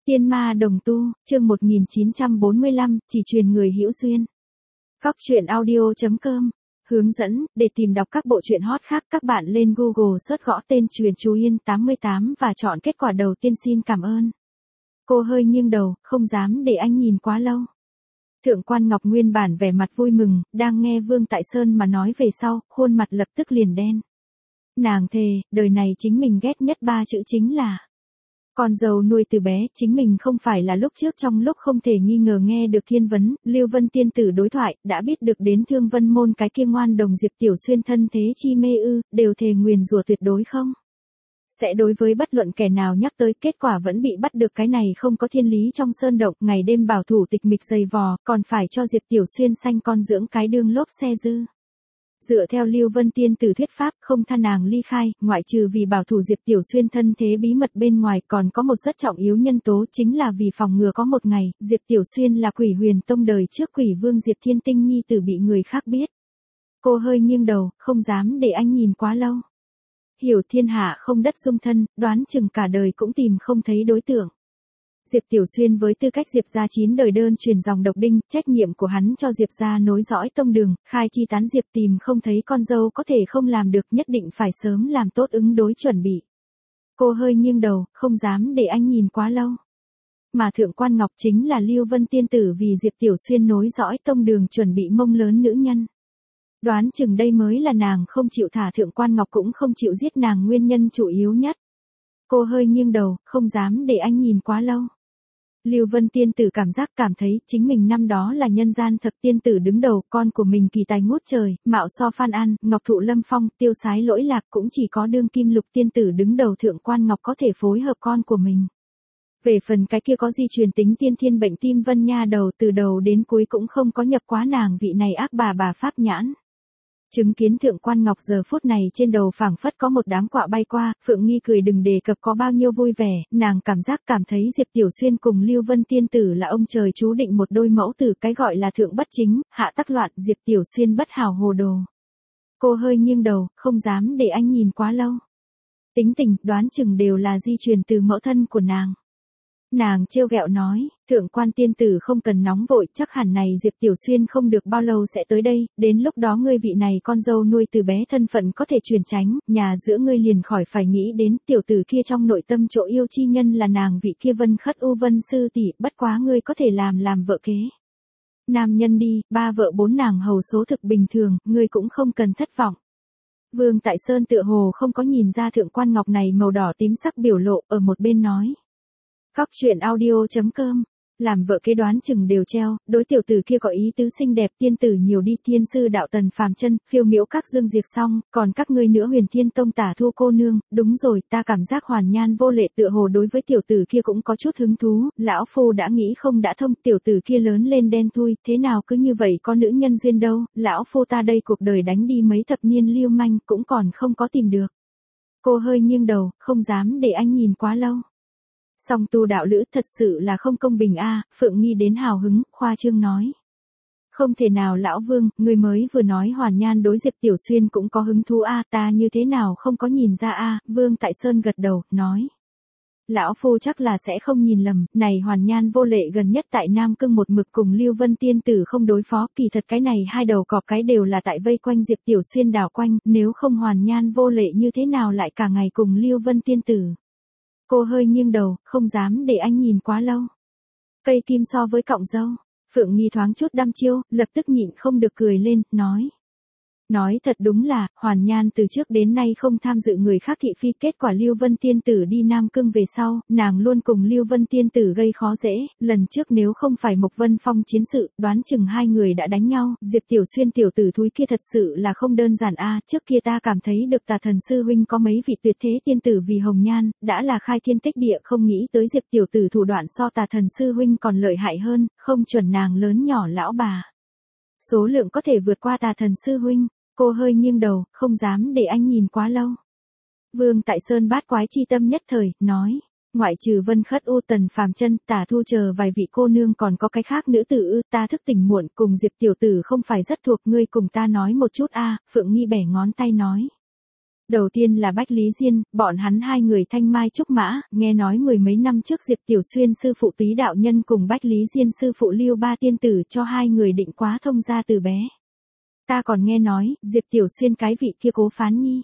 Tiên ma đồng tu, chương 1945, chỉ truyền người hữu duyên. Góc truyện audio.com. Hướng dẫn, để tìm đọc các bộ truyện hot khác các bạn lên Google search gõ tên Truyền Chú Yên 88 và chọn kết quả đầu tiên xin cảm ơn. Cô hơi nghiêng đầu, không dám để anh nhìn quá lâu. Thượng quan Ngọc nguyên bản vẻ mặt vui mừng, đang nghe Vương Tại Sơn mà nói về sau, khuôn mặt lập tức liền đen. Nàng thề, đời này chính mình ghét nhất 3 chữ chính là con dâu nuôi từ bé. Chính mình không phải là lúc trước trong lúc không thể nghi ngờ nghe được Thiên Vấn, Lưu Vân tiên tử đối thoại, đã biết được đến Thương Vân môn cái kia ngoan đồng Diệp Tiểu Xuyên thân thế chi mê ư, đều thề nguyền rủa tuyệt đối không sẽ đối với bất luận kẻ nào nhắc tới, kết quả vẫn bị bắt được. Cái này không có thiên lý trong sơn động, ngày đêm bảo thủ tịch mịch dày vò, còn phải cho Diệp Tiểu Xuyên sanh con dưỡng cái đương lốp xe dư. Dựa theo Lưu Vân tiên tử thuyết pháp, không tha nàng ly khai, ngoại trừ vì bảo thủ Diệp Tiểu Xuyên thân thế bí mật bên ngoài, còn có một rất trọng yếu nhân tố, chính là vì phòng ngừa có một ngày, Diệp Tiểu Xuyên là Quỷ Huyền Tông đời trước Quỷ Vương Diệp Thiên Tinh nhi tử bị người khác biết. Cô hơi nghiêng đầu, không dám để anh nhìn quá lâu. Hiểu thiên hạ không đất dung thân, đoán chừng cả đời cũng tìm không thấy đối tượng. Diệp Tiểu Xuyên với tư cách Diệp gia 9 đời đơn truyền dòng độc đinh, trách nhiệm của hắn cho Diệp gia nối dõi tông đường, khai chi tán diệp, tìm không thấy con dâu có thể không làm được, nhất định phải sớm làm tốt ứng đối chuẩn bị. Cô hơi nghiêng đầu, không dám để anh nhìn quá lâu. Mà Thượng quan Ngọc chính là Lưu Vân tiên tử vì Diệp Tiểu Xuyên nối dõi tông đường chuẩn bị mông lớn nữ nhân. Đoán chừng đây mới là nàng không chịu thả Thượng quan Ngọc cũng không chịu giết nàng nguyên nhân chủ yếu nhất. Cô hơi nghiêng đầu, không dám để anh nhìn quá lâu. Lưu Vân tiên tử cảm thấy chính mình năm đó là nhân gian thập tiên tử đứng đầu, con của mình kỳ tài ngút trời, mạo so Phan An, Ngọc Thụ Lâm Phong, tiêu sái lỗi lạc, cũng chỉ có đương kim lục tiên tử đứng đầu Thượng quan Ngọc có thể phối hợp con của mình. Về phần cái kia có di truyền tính tiên thiên bệnh tim Vân Nha đầu, từ đầu đến cuối cũng không có nhập quá nàng vị này ác bà pháp nhãn. Chứng kiến Thượng quan Ngọc giờ phút này trên đầu phảng phất có một đám quạ bay qua, Phượng Nghi cười đừng đề cập có bao nhiêu vui vẻ, nàng cảm thấy Diệp Tiểu Xuyên cùng Lưu Vân tiên tử là ông trời chú định một đôi mẫu tử, cái gọi là thượng bất chính, hạ tắc loạn, Diệp Tiểu Xuyên bất hảo hồ đồ. Cô hơi nghiêng đầu, không dám để anh nhìn quá lâu. Tính tình, đoán chừng đều là di truyền từ mẫu thân của nàng. Nàng trêu ghẹo nói, Thượng quan tiên tử không cần nóng vội, chắc hẳn này Diệp Tiểu Xuyên không được bao lâu sẽ tới đây, đến lúc đó ngươi vị này con dâu nuôi từ bé thân phận có thể truyền tránh, nhà giữa ngươi liền khỏi phải nghĩ đến tiểu tử kia trong nội tâm chỗ yêu chi nhân là nàng vị kia Vân Khất U Vân sư tỷ, bất quá ngươi có thể làm vợ kế. Nam nhân đi, 3 vợ 4 nàng hầu số thực bình thường, ngươi cũng không cần thất vọng. Vương Tại Sơn tựa hồ không có nhìn ra Thượng quan Ngọc này màu đỏ tím sắc biểu lộ, ở một bên nói. Góc truyện audio.com. Làm vợ kế đoán chừng đều treo, đối tiểu tử kia có ý tứ xinh đẹp, tiên tử nhiều đi, tiên sư đạo Tần Phàm Chân, phiêu miễu các Dương Diệt xong, còn các ngươi nữa Huyền Thiên Tông Tả Thu cô nương, đúng rồi, ta cảm giác Hoàn Nhan vô lệ tựa hồ đối với tiểu tử kia cũng có chút hứng thú, lão phu đã nghĩ không đã thông, tiểu tử kia lớn lên đen thui, thế nào cứ như vậy có nữ nhân duyên đâu, lão phu ta đây cuộc đời đánh đi mấy thập niên lưu manh cũng còn không có tìm được. Cô hơi nghiêng đầu, không dám để anh nhìn quá lâu. Song tu đạo lữ thật sự là không công bình a. Phượng Nghi đến hào hứng, khoa trương nói. Không thể nào lão Vương, người mới vừa nói Hoàn Nhan đối Diệp Tiểu Xuyên cũng có hứng thú a, ta như thế nào không có nhìn ra a. Vương Tại Sơn gật đầu, nói. Lão phu chắc là sẽ không nhìn lầm, này Hoàn Nhan vô lệ gần nhất tại Nam Cương một mực cùng Lưu Vân tiên tử không đối phó, kỳ thật cái này hai đầu cọp cái đều là tại vây quanh Diệp Tiểu Xuyên đảo quanh, nếu không Hoàn Nhan vô lệ như thế nào lại cả ngày cùng Lưu Vân tiên tử. Cô hơi nghiêng đầu, không dám để anh nhìn quá lâu. Cây kim so với cọng dâu. Phượng Nghi thoáng chút đăm chiêu, lập tức nhịn không được cười lên, nói. Nói thật đúng là, Hoàn Nhan từ trước đến nay không tham dự người khác thị phi, kết quả Lưu Vân tiên tử đi Nam Cương về sau, nàng luôn cùng Lưu Vân tiên tử gây khó dễ, lần trước nếu không phải Mộc Vân Phong chiến sự, đoán chừng hai người đã đánh nhau, Diệp Tiểu Xuyên tiểu tử thúi kia thật sự là không đơn giản a. Trước kia ta cảm thấy được Tà Thần sư huynh có mấy vị tuyệt thế tiên tử vì Hồng Nhan, đã là khai thiên tích địa, không nghĩ tới Diệp tiểu tử thủ đoạn so Tà Thần sư huynh còn lợi hại hơn, không chuẩn nàng lớn nhỏ lão bà. Số lượng có thể vượt qua Tà Thần sư huynh. Cô hơi nghiêng đầu, không dám để anh nhìn quá lâu. Vương Tại Sơn bát quái chi tâm nhất thời, nói. Ngoại trừ Vân Khất U Tần Phàm Chân, Tả Thu chờ vài vị cô nương còn có cái khác nữ tử ư, ta thức tỉnh muộn, cùng Diệp tiểu tử không phải rất thuộc, ngươi cùng ta nói một chút a. Phượng Nghi bẻ ngón tay nói. Đầu tiên là Bách Lý Diên, bọn hắn hai người thanh mai trúc mã, nghe nói mười mấy năm trước Diệp Tiểu Xuyên sư phụ Túy đạo nhân cùng Bách Lý Diên sư phụ Lưu Ba tiên tử cho hai người định quá thông gia từ bé. Ta còn nghe nói, Diệp Tiểu Xuyên cái vị kia Cố Phán Nhi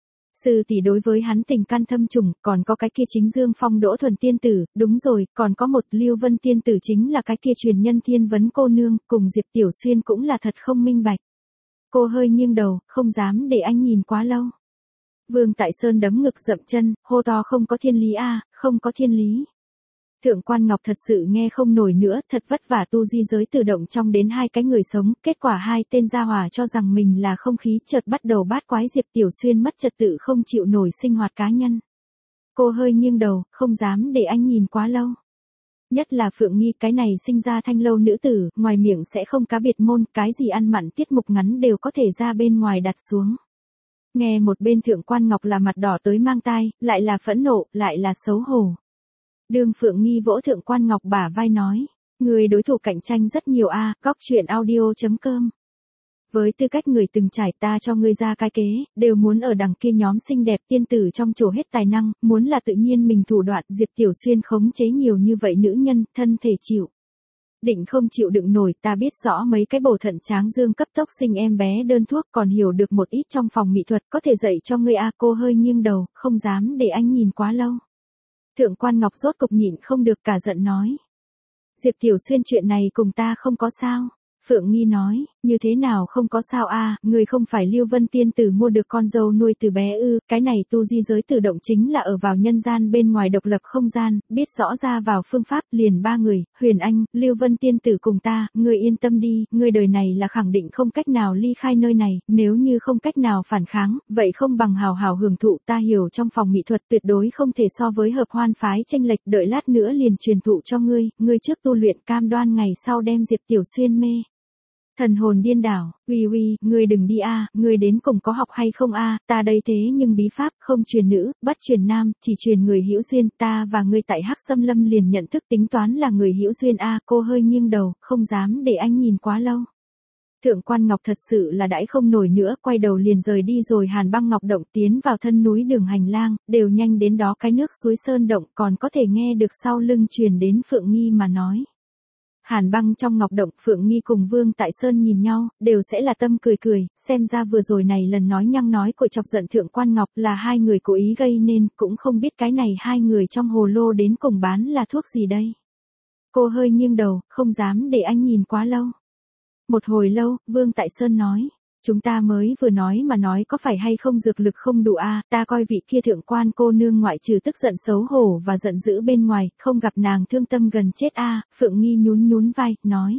sư tỷ đối với hắn tình căn thâm trùng, còn có cái kia chính Dương Phong Đỗ Thuần tiên tử, đúng rồi, còn có một Lưu Vân tiên tử chính là cái kia truyền nhân Thiên Vấn cô nương, cùng Diệp Tiểu Xuyên cũng là thật không minh bạch. Cô hơi nghiêng đầu, không dám để anh nhìn quá lâu. Vương Tại Sơn đấm ngực dậm chân, hô to không có thiên lý a, không có thiên lý. Thượng quan Ngọc thật sự nghe không nổi nữa, thật vất vả tu di giới tự động trong đến hai cái người sống, kết quả hai tên gia hỏa cho rằng mình là không khí, chợt bắt đầu bát quái Diệp Tiểu Xuyên mất trật tự không chịu nổi sinh hoạt cá nhân. Cô hơi nghiêng đầu, không dám để anh nhìn quá lâu. Nhất là Phượng Nghi, cái này sinh ra thanh lâu nữ tử, ngoài miệng sẽ không cá biệt môn, cái gì ăn mặn tiết mục ngắn đều có thể ra bên ngoài đặt xuống. Nghe một bên Thượng quan Ngọc là mặt đỏ tới mang tai, lại là phẫn nộ, lại là xấu hổ. Đường Phượng Nghi vỗ Thượng quan Ngọc bả vai nói, người đối thủ cạnh tranh rất nhiều a, góc chuyện audio.com. Với tư cách người từng trải, ta cho ngươi ra cái kế, đều muốn ở đằng kia nhóm xinh đẹp tiên tử trong trổ hết tài năng, muốn là tự nhiên mình thủ đoạn. Diệp Tiểu Xuyên khống chế nhiều như vậy nữ nhân, thân thể chịu định không chịu đựng nổi. Ta biết rõ mấy cái bổ thận tráng dương cấp tốc sinh em bé đơn thuốc, còn hiểu được một ít trong phòng mỹ thuật, có thể dạy cho ngươi a. Cô hơi nghiêng đầu, không dám để anh nhìn quá lâu. Thượng quan Ngọc rốt cục nhịn không được, cả giận nói, Diệp Tiểu Xuyên chuyện này cùng ta không có sao. Phượng Nghi nói, như thế nào không có sao a, người không phải Lưu Vân tiên tử mua được con dâu nuôi từ bé ư? Cái này tu di giới tự động chính là ở vào nhân gian bên ngoài độc lập không gian, biết rõ ra vào phương pháp, liền ba người, Huyền Anh, Lưu Vân tiên tử cùng ta, người yên tâm đi, người đời này là khẳng định không cách nào ly khai nơi này, nếu như không cách nào phản kháng, vậy không bằng hào hào hưởng thụ. Ta hiểu trong phòng mỹ thuật tuyệt đối không thể so với hợp hoan phái chênh lệch, đợi lát nữa liền truyền thụ cho ngươi trước tu luyện, cam đoan ngày sau đem Diệp Tiểu Xuyên mê thần hồn điên đảo. Uy, ngươi đừng đi a, ngươi đến cùng có học hay không a? Ta đây thế nhưng bí pháp không truyền nữ, bất truyền nam, chỉ truyền người hữu duyên. Ta và ngươi tại Hắc Xâm Lâm liền nhận thức tính toán là người hữu duyên a. Cô hơi nghiêng đầu, không dám để anh nhìn quá lâu. Thượng quan Ngọc thật sự là đãi không nổi nữa, quay đầu liền rời đi rồi. Hàn Băng Ngọc động tiến vào thân núi đường hành lang, đều nhanh đến đó cái nước suối sơn động, còn có thể nghe được sau lưng truyền đến Phượng Nghi mà nói. Hàn Băng trong ngọc động, Phượng Nghi cùng Vương Tại Sơn nhìn nhau, đều sẽ là tâm cười cười, xem ra vừa rồi này lần nói nhăng nói cội chọc giận Thượng quan Ngọc là hai người cố ý gây nên, cũng không biết cái này hai người trong hồ lô đến cùng bán là thuốc gì đây. Cô hơi nghiêng đầu, không dám để anh nhìn quá lâu. Một hồi lâu, Vương Tại Sơn nói, chúng ta mới vừa nói mà nói có phải hay không dược lực không đủ a, ta coi vị kia thượng quan cô nương ngoại trừ tức giận xấu hổ và giận dữ bên ngoài, không gặp nàng thương tâm gần chết a. Phượng Nghi nhún vai, nói,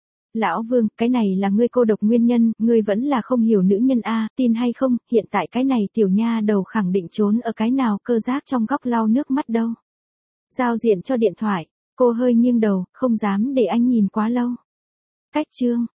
lão Vương, cái này là ngươi cô độc nguyên nhân, ngươi vẫn là không hiểu nữ nhân a, tin hay không, hiện tại cái này tiểu nha đầu khẳng định trốn ở cái nào cơ giác trong góc lau nước mắt đâu. Giao diện cho điện thoại, cô hơi nghiêng đầu, không dám để anh nhìn quá lâu. Cách chương